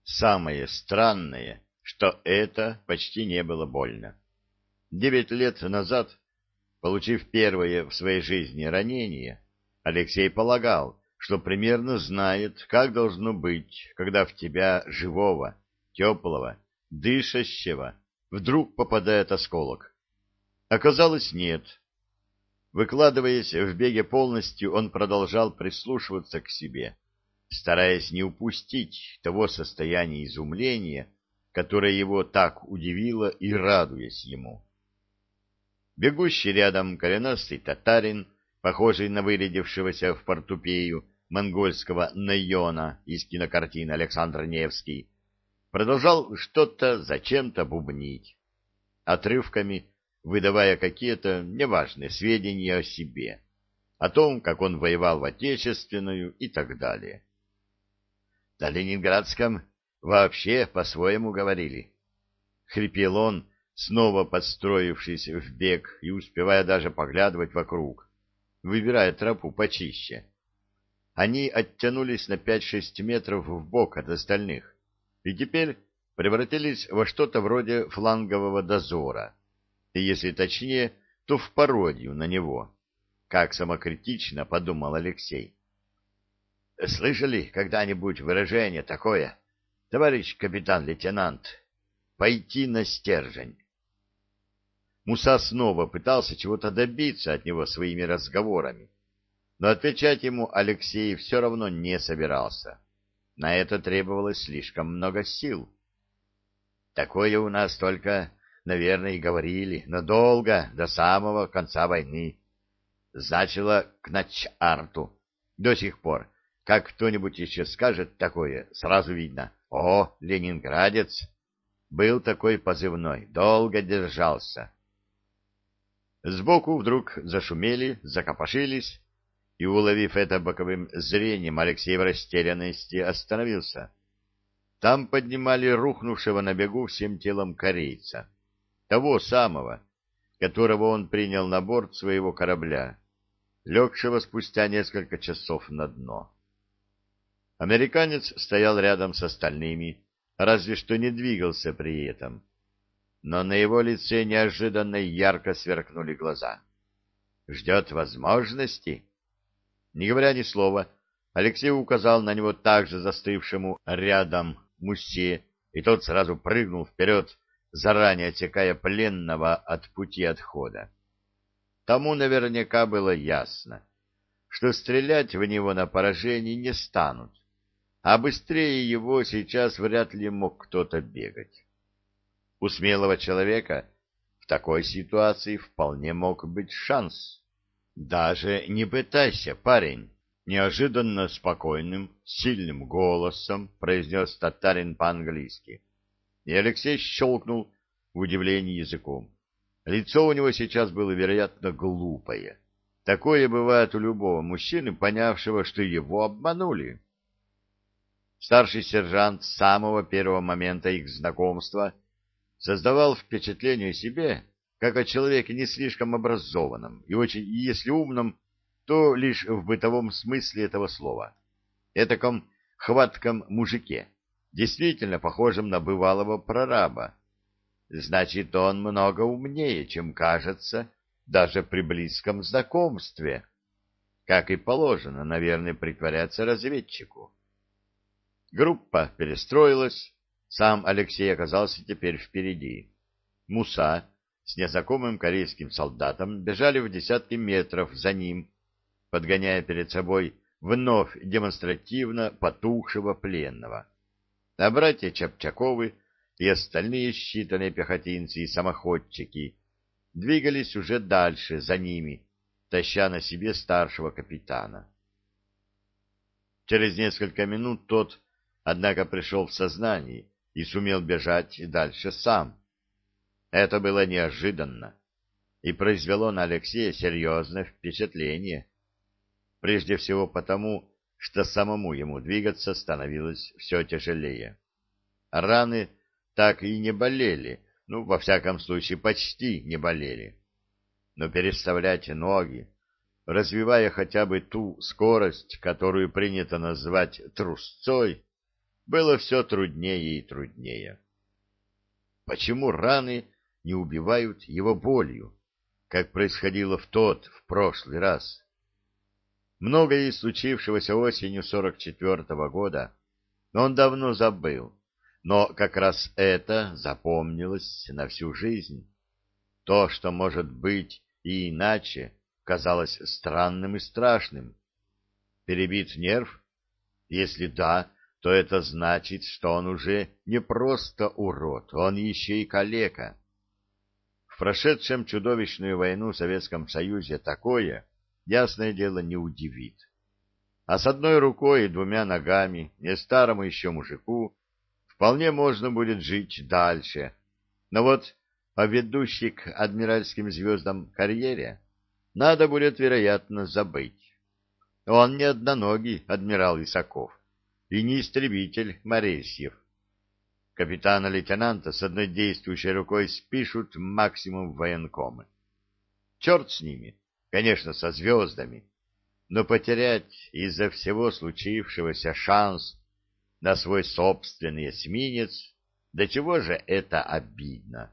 Самое странное, что это почти не было больно. 9 лет назад, получив первое в своей жизни ранение, Алексей полагал, что примерно знает, как должно быть, когда в тебя живого, теплого, дышащего вдруг попадает осколок. Оказалось, нет. Выкладываясь в беге полностью, он продолжал прислушиваться к себе, стараясь не упустить того состояния изумления, которое его так удивило, и радуясь ему. Бегущий рядом коренастый татарин, похожий на вырядившегося в портупею монгольского Найона из кинокартины «Александр Невский», продолжал что-то зачем-то бубнить, отрывками выдавая какие-то неважные сведения о себе, о том, как он воевал в Отечественную и так далее. На Ленинградском вообще по-своему говорили. Хрипел он, снова подстроившись в бег и успевая даже поглядывать вокруг, выбирая тропу почище. Они оттянулись на 5-6 метров вбок от остальных и теперь превратились во что-то вроде флангового дозора, и, если точнее, то в пародию на него, как самокритично подумал Алексей. Слышали когда-нибудь выражение такое, товарищ капитан-лейтенант? Пойти на стержень. Муса снова пытался чего-то добиться от него своими разговорами, но отвечать ему Алексей все равно не собирался. На это требовалось слишком много сил. Такое у нас только, наверное, и говорили, но долго, до самого конца войны. Значило к начарту. До сих пор. Как кто-нибудь еще скажет такое, сразу видно. О, ленинградец! Был такой позывной, долго держался. Сбоку вдруг зашумели, закопошились, и, уловив это боковым зрением, Алексей в растерянности остановился. Там поднимали рухнувшего на бегу всем телом корейца, того самого, которого он принял на борт своего корабля, легшего спустя несколько часов на дно. Американец стоял рядом с остальными, разве что не двигался при этом. Но на его лице неожиданно ярко сверкнули глаза. Ждет возможности? Не говоря ни слова, Алексей указал на него также застывшему рядом Мусе, и тот сразу прыгнул вперед, заранее отсекая пленного от пути отхода. Тому наверняка было ясно, что стрелять в него на поражение не станут, а быстрее его сейчас вряд ли мог кто-то бегать. У смелого человека в такой ситуации вполне мог быть шанс. Даже не пытайся, парень, неожиданно спокойным, сильным голосом произнес татарин по-английски. И Алексей щелкнул в удивлении языком. Лицо у него сейчас было, вероятно, глупое. Такое бывает у любого мужчины, понявшего, что его обманули. Старший сержант с самого первого момента их знакомства создавал впечатление о себе, как о человеке не слишком образованном и очень, если умном, то лишь в бытовом смысле этого слова. Этаком хватком мужике, действительно похожем на бывалого прораба. Значит, он много умнее, чем кажется, даже при близком знакомстве. Как и положено, наверное, притворяться разведчику. Группа перестроилась, сам Алексей оказался теперь впереди. Муса с незнакомым корейским солдатом бежали в десятки метров за ним, подгоняя перед собой вновь демонстративно потухшего пленного. А братья Чапчаковы и остальные считанные пехотинцы и самоходчики двигались уже дальше за ними, таща на себе старшего капитана. Через несколько минут тот, однако, пришел в сознание и сумел бежать дальше сам. Это было неожиданно и произвело на Алексея серьезное впечатление. Прежде всего потому, что самому ему двигаться становилось все тяжелее. Раны так и не болели, во всяком случае, почти не болели. Но переставлять ноги, развивая хотя бы ту скорость, которую принято назвать трусцой, было все труднее и труднее. Почему раны не убивают его болью, как происходило в прошлый раз? Многое из случившегося осенью 44-го года он давно забыл, но как раз это запомнилось на всю жизнь. То, что может быть и иначе, казалось странным и страшным. Перебит нерв? Если да, то это значит, что он уже не просто урод, он еще и калека. В прошедшем чудовищную войну в Советском Союзе такое, ясное дело, не удивит. А с одной рукой и двумя ногами, не старому еще мужику, вполне можно будет жить дальше. Но вот о ведущей к адмиральским звездам карьере надо будет, вероятно, забыть. Он не одноногий адмирал Исаков и не истребитель Моресьев. Капитана-лейтенанта с одной действующей рукой спишут максимум в военкомы. Черт с ними, конечно, со звездами, но потерять из-за всего случившегося шанс на свой собственный эсминец, до чего же это обидно.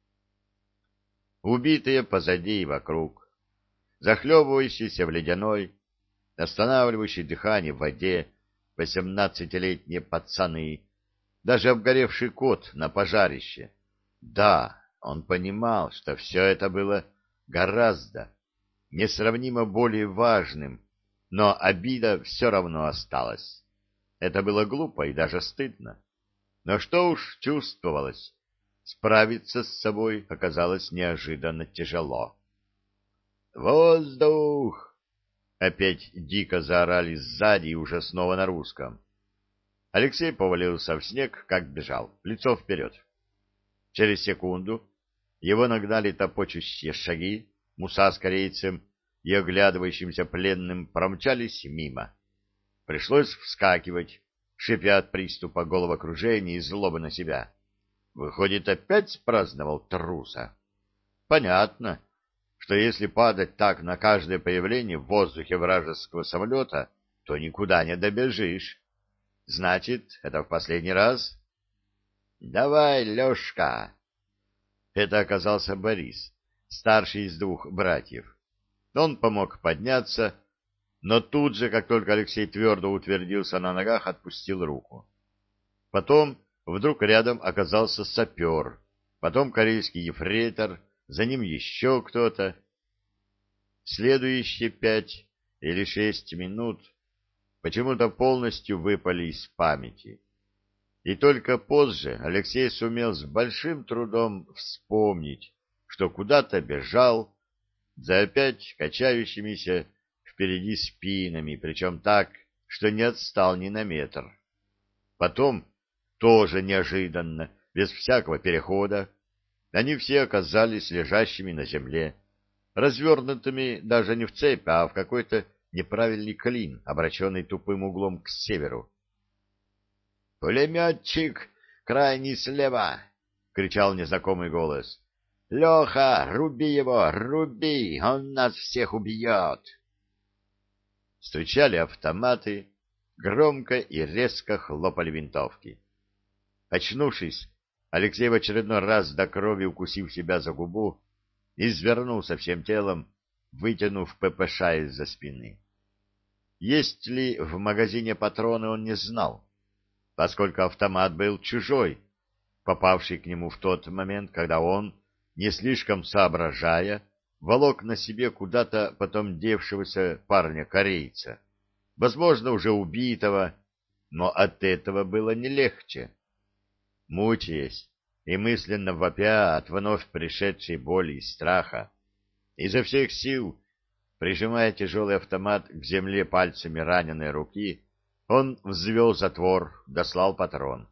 Убитые позади и вокруг, захлебывающиеся в ледяной, останавливающей дыхание в воде 18-летние пацаны, даже обгоревший кот на пожарище. Да, он понимал, что все это было гораздо, несравнимо более важным, но обида все равно осталась. Это было глупо и даже стыдно. Но что уж чувствовалось, справиться с собой оказалось неожиданно тяжело. «Воздух!» — опять дико заорали сзади и уже снова на русском. Алексей повалился в снег, как бежал, лицо вперед. Через секунду его нагнали топочущие шаги, Муса с корейцем и оглядывающимся пленным промчались мимо. Пришлось вскакивать, шипя от приступа головокружения и злобы на себя. Выходит, опять праздновал труса. Понятно, что если падать так на каждое появление в воздухе вражеского самолета, то никуда не добежишь. Значит, это в последний раз? «Давай, Лешка!» Это оказался Борис, старший из двух братьев. Он помог подняться, но тут же, как только Алексей твердо утвердился на ногах, отпустил руку. Потом вдруг рядом оказался сапер, потом корейский ефрейтор, за ним еще кто-то. Следующие 5 или 6 минут почему-то полностью выпали из памяти. И только позже Алексей сумел с большим трудом вспомнить, что куда-то бежал за опять качающимися впереди спинами, причем так, что не отстал ни на метр. Потом, тоже неожиданно, без всякого перехода, они все оказались лежащими на земле, развернутыми даже не в цепь, а в какой-то неправильный клин, обращенный тупым углом к северу. «Пулеметчик, крайний слева!» — кричал незнакомый голос. «Леха, руби его, руби! Он нас всех убьет!» Стучали автоматы, громко и резко хлопали винтовки. Очнувшись, Алексей в очередной раз до крови укусив себя за губу, извернулся всем телом, вытянув ППШ из-за спины. Есть ли в магазине патроны, он не знал, поскольку автомат был чужой, попавший к нему в тот момент, когда он, не слишком соображая, волок на себе куда-то потом девшегося парня-корейца, возможно, уже убитого, но от этого было не легче. Мучаясь и мысленно вопя от вновь пришедшей боли и страха, изо всех сил, прижимая тяжелый автомат к земле пальцами раненой руки, он взвел затвор, дослал патрон.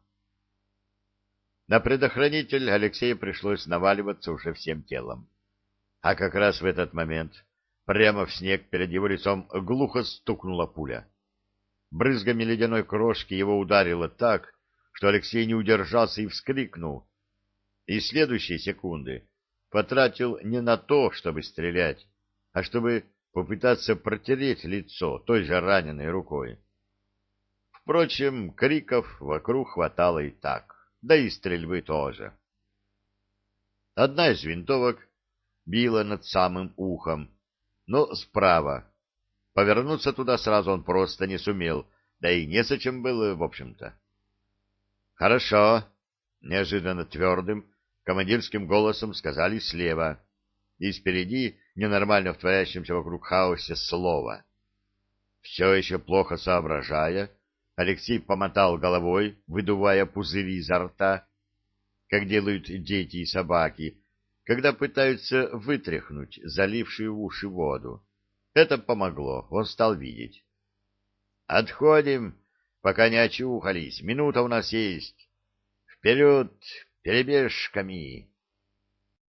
На предохранитель Алексею пришлось наваливаться уже всем телом. А как раз в этот момент прямо в снег перед его лицом глухо стукнула пуля. Брызгами ледяной крошки его ударило так, что Алексей не удержался и вскрикнул. И следующие секунды потратил не на то, чтобы стрелять, а чтобы попытаться протереть лицо той же раненой рукой. В Впрочем, криков вокруг хватало и так, да и стрельбы тоже. Одна из винтовок била над самым ухом, но справа. Повернуться туда сразу он просто не сумел, да и незачем было, в общем-то. «Хорошо», — неожиданно твердым, командирским голосом сказали слева, и спереди, ненормально в творящемся вокруг хаосе, слово. Все еще плохо соображая, Алексей помотал головой, выдувая пузыри изо рта, как делают дети и собаки, когда пытаются вытряхнуть залившую уши воду. Это помогло, он стал видеть. «Отходим, пока не очухались, минута у нас есть. Вперед, перебежками!»